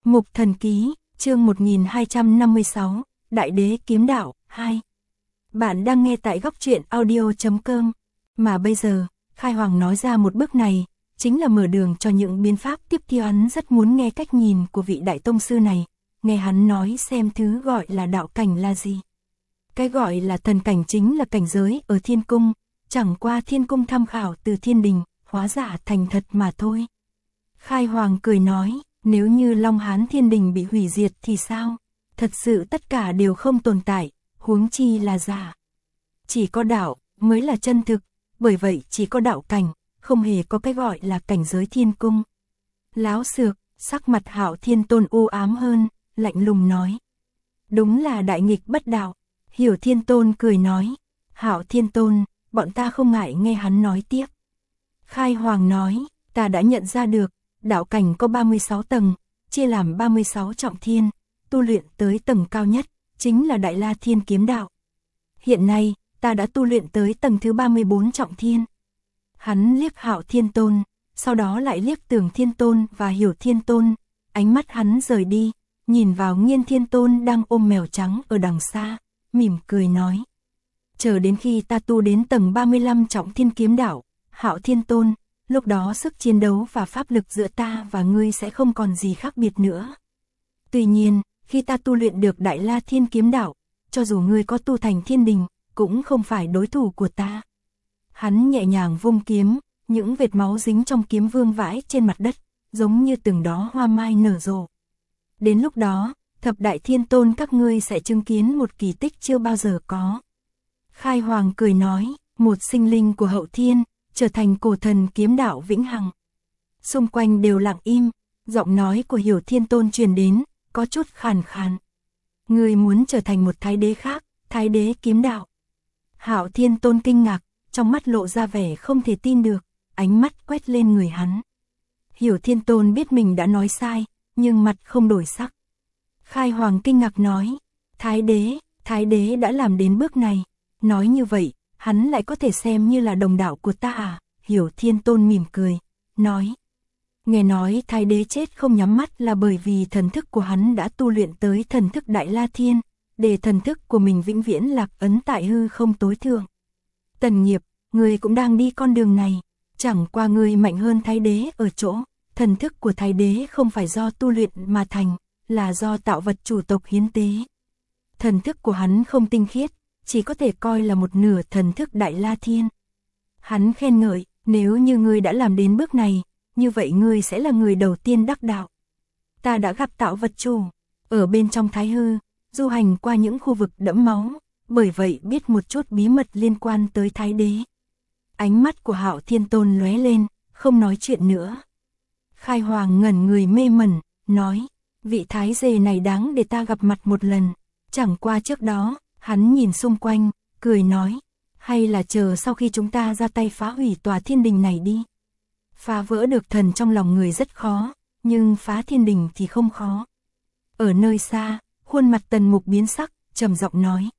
Mục Thần Ký, chương 1256, Đại Đế Kiếm Đạo, 2. Bạn đang nghe tại góc truyện audio.com. Mà bây giờ, Khai Hoàng nói ra một bước này, chính là mở đường cho những biến pháp tiếp theo. Hắn rất muốn nghe cách nhìn của vị đại tông sư này, nghe hắn nói xem thứ gọi là đạo cảnh là gì. Cái gọi là thần cảnh chính là cảnh giới ở thiên cung, chẳng qua thiên cung tham khảo từ thiên đình, hóa giả thành thật mà thôi. Khai Hoàng cười nói, nếu như Long Hán thiên đình bị hủy diệt thì sao? Thật sự tất cả đều không tồn tại, huống chi là giả. Chỉ có đạo mới là chân thực, bởi vậy chỉ có đạo cảnh, không hề có cái gọi là cảnh giới thiên cung. Láo xược, sắc mặt Hạo Thiên Tôn u ám hơn, lạnh lùng nói. Đúng là đại nghịch bất đạo. Hiểu Thiên Tôn cười nói, Hạo Thiên Tôn, bọn ta không ngại nghe hắn nói tiếp. Khai Hoàng nói, ta đã nhận ra được, đạo cảnh có 36 tầng, chia làm 36 trọng thiên, tu luyện tới tầng cao nhất, chính là Đại La Thiên Kiếm Đạo. Hiện nay, ta đã tu luyện tới tầng thứ 34 trọng thiên. Hắn liếc Hạo Thiên Tôn, sau đó lại liếc Tưởng Thiên Tôn và Hiểu Thiên Tôn, ánh mắt hắn rời đi, nhìn vào Nghiên Thiên Tôn đang ôm mèo trắng ở đằng xa, mỉm cười nói. Chờ đến khi ta tu đến tầng 35 trọng thiên kiếm đạo, Hạo Thiên Tôn, lúc đó sức chiến đấu và pháp lực giữa ta và ngươi sẽ không còn gì khác biệt nữa. Tuy nhiên, khi ta tu luyện được Đại La Thiên Kiếm Đạo, cho dù ngươi có tu thành thiên đình, cũng không phải đối thủ của ta. Hắn nhẹ nhàng vung kiếm, những vệt máu dính trong kiếm vương vãi trên mặt đất, giống như từng đó hoa mai nở rộ. Đến lúc đó, thập đại thiên tôn các ngươi sẽ chứng kiến một kỳ tích chưa bao giờ có. Khai Hoàng cười nói, một sinh linh của hậu thiên, trở thành cổ thần kiếm đạo vĩnh hằng. Xung quanh đều lặng im, giọng nói của Hiểu Thiên Tôn truyền đến, có chút khàn khàn. Ngươi muốn trở thành một thái đế khác, thái đế kiếm đạo. Hạo Thiên Tôn kinh ngạc, trong mắt lộ ra vẻ không thể tin được, ánh mắt quét lên người hắn. Hiểu Thiên Tôn biết mình đã nói sai, nhưng mặt không đổi sắc. Khai Hoàng kinh ngạc nói, thái đế đã làm đến bước này. Nói như vậy, hắn lại có thể xem như là đồng đạo của ta à? Hiểu Thiên Tôn mỉm cười, nói. Nghe nói thái đế chết không nhắm mắt là bởi vì thần thức của hắn đã tu luyện tới thần thức Đại La Thiên, để thần thức của mình vĩnh viễn lạc ấn tại hư không tối thượng. Tần Nghiệp, ngươi cũng đang đi con đường này, chẳng qua ngươi mạnh hơn thái đế ở chỗ, thần thức của thái đế không phải do tu luyện mà thành, là do tạo vật chủ tộc hiến tế. Thần thức của hắn không tinh khiết, chỉ có thể coi là một nửa thần thức Đại La Thiên. Hắn khen ngợi, nếu như ngươi đã làm đến bước này, như vậy ngươi sẽ là người đầu tiên đắc đạo. Ta đã gặp tạo vật chủ, ở bên trong thái hư, du hành qua những khu vực đẫm máu, bởi vậy biết một chút bí mật liên quan tới thái đế. Ánh mắt của Hạo Thiên Tôn lóe lên, không nói chuyện nữa. Khai Hoàng ngẩn người mê mẩn, nói, vị thái dê này đáng để ta gặp mặt một lần. Chẳng qua trước đó, hắn nhìn xung quanh, cười nói, hay là chờ sau khi chúng ta ra tay phá hủy tòa thiên đình này đi. Phá vỡ được thần trong lòng người rất khó, nhưng phá thiên đình thì không khó. Ở nơi xa, khuôn mặt Tần Mục biến sắc, trầm giọng nói.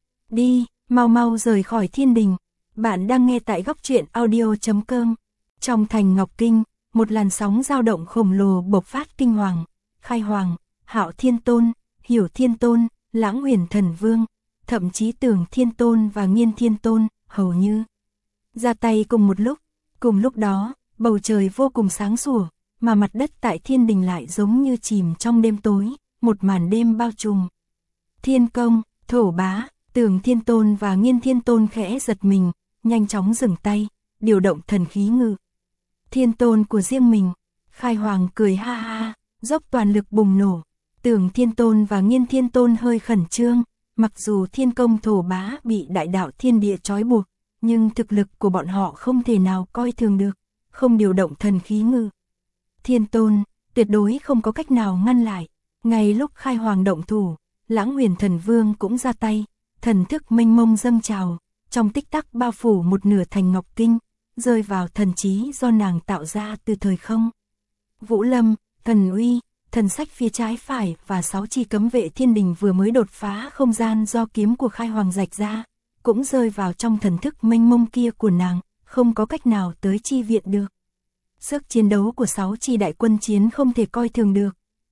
Đi, mau mau rời khỏi thiên đình. Bạn đang nghe tại góc truyện audio.com. Trong thành Ngọc Kinh, một làn sóng dao động khổng lồ bộc phát kinh hoàng. Khai Hoàng, Hạo Thiên Tôn, Hiểu Thiên Tôn, Lãng Huyền Thần Vương, thậm chí Tưởng Thiên Tôn và Nghiên Thiên Tôn, hầu như ra tay cùng một lúc. Cùng lúc đó, bầu trời vô cùng sáng sủa, mà mặt đất tại thiên đình lại giống như chìm trong đêm tối, một màn đêm bao trùm. Thiên Công, Thổ Bá, Tưởng Thiên Tôn và Nghiên Thiên Tôn khẽ giật mình, nhanh chóng dừng tay, điều động thần khí ngự thiên tôn của riêng mình. Khai Hoàng cười ha ha, dốc toàn lực bùng nổ. Tưởng Thiên Tôn và Nghiên Thiên Tôn hơi khẩn trương, mặc dù Thiên Công Thổ Bá bị đại đạo thiên địa trói buộc, nhưng thực lực của bọn họ không thể nào coi thường được, không điều động thần khí ngự thiên tôn, tuyệt đối không có cách nào ngăn lại. Ngay lúc Khai Hoàng động thủ, Lãng Huyền Thần Vương cũng ra tay, thần thức mênh mông dâng trào, trong tích tắc bao phủ một nửa thành Ngọc Kinh, rơi vào thần trí do nàng tạo ra từ thời không. Vũ Lâm, Thần Uy, thần sách phía trái phải và 6 chi cấm vệ thiên đình vừa mới đột phá không gian do kiếm của Khai Hoàng rạch ra, cũng rơi vào trong thần thức mênh mông kia của nàng, không có cách nào tới chi viện được. Sức chiến đấu của 6 chi đại quân chiến không thể coi thường được,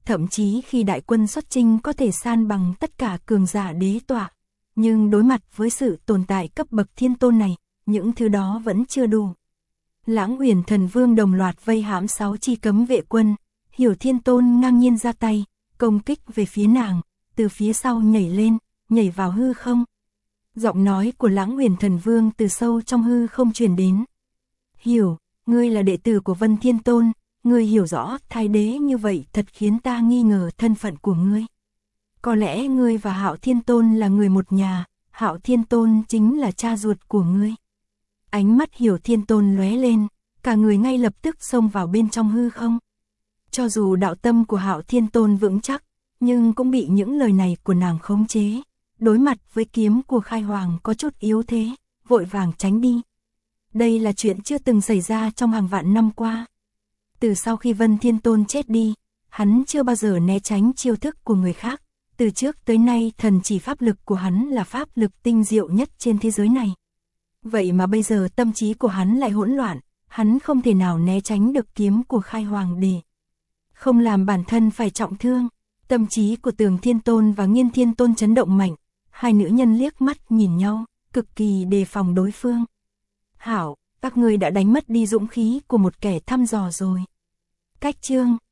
thậm chí khi đại quân xuất chinh có thể san bằng tất cả cường giả đế tọa. Nhưng đối mặt với sự tồn tại cấp bậc thiên tôn này, những thứ đó vẫn chưa đủ. Lãng Uyển Thần Vương đồng loạt vây hãm 6 chi cấm vệ quân, Hiểu Thiên Tôn ngang nhiên ra tay, công kích về phía nàng, từ phía sau nhảy lên, nhảy vào hư không. Giọng nói của Lãng Uyển Thần Vương từ sâu trong hư không truyền đến. Hiểu, ngươi là đệ tử của Vân Thiên Tôn, ngươi hiểu rõ thái đế như vậy thật khiến ta nghi ngờ thân phận của ngươi. Có lẽ ngươi và Hạo Thiên Tôn là người một nhà, Hạo Thiên Tôn chính là cha ruột của ngươi. Ánh mắt Hiểu Thiên Tôn lóe lên, cả người ngay lập tức xông vào bên trong hư không. Cho dù đạo tâm của Hạo Thiên Tôn vững chắc, nhưng cũng bị những lời này của nàng khống chế. Đối mặt với kiếm của Khai Hoàng có chút yếu thế, vội vàng tránh đi. Đây là chuyện chưa từng xảy ra trong hàng vạn năm qua. Từ sau khi Vân Thiên Tôn chết đi, hắn chưa bao giờ né tránh chiêu thức của người khác. Từ trước tới nay thần chỉ pháp lực của hắn là pháp lực tinh diệu nhất trên thế giới này. Vậy mà bây giờ tâm trí của hắn lại hỗn loạn, hắn không thể nào né tránh được kiếm của Khai Hoàng để không làm bản thân phải trọng thương. Tâm trí của Tường Thiên Tôn và Nghiên Thiên Tôn chấn động mạnh, hai nữ nhân liếc mắt nhìn nhau, cực kỳ đề phòng đối phương. Hảo, các ngươi đã đánh mất đi dũng khí của một kẻ thăm dò rồi. Cách chương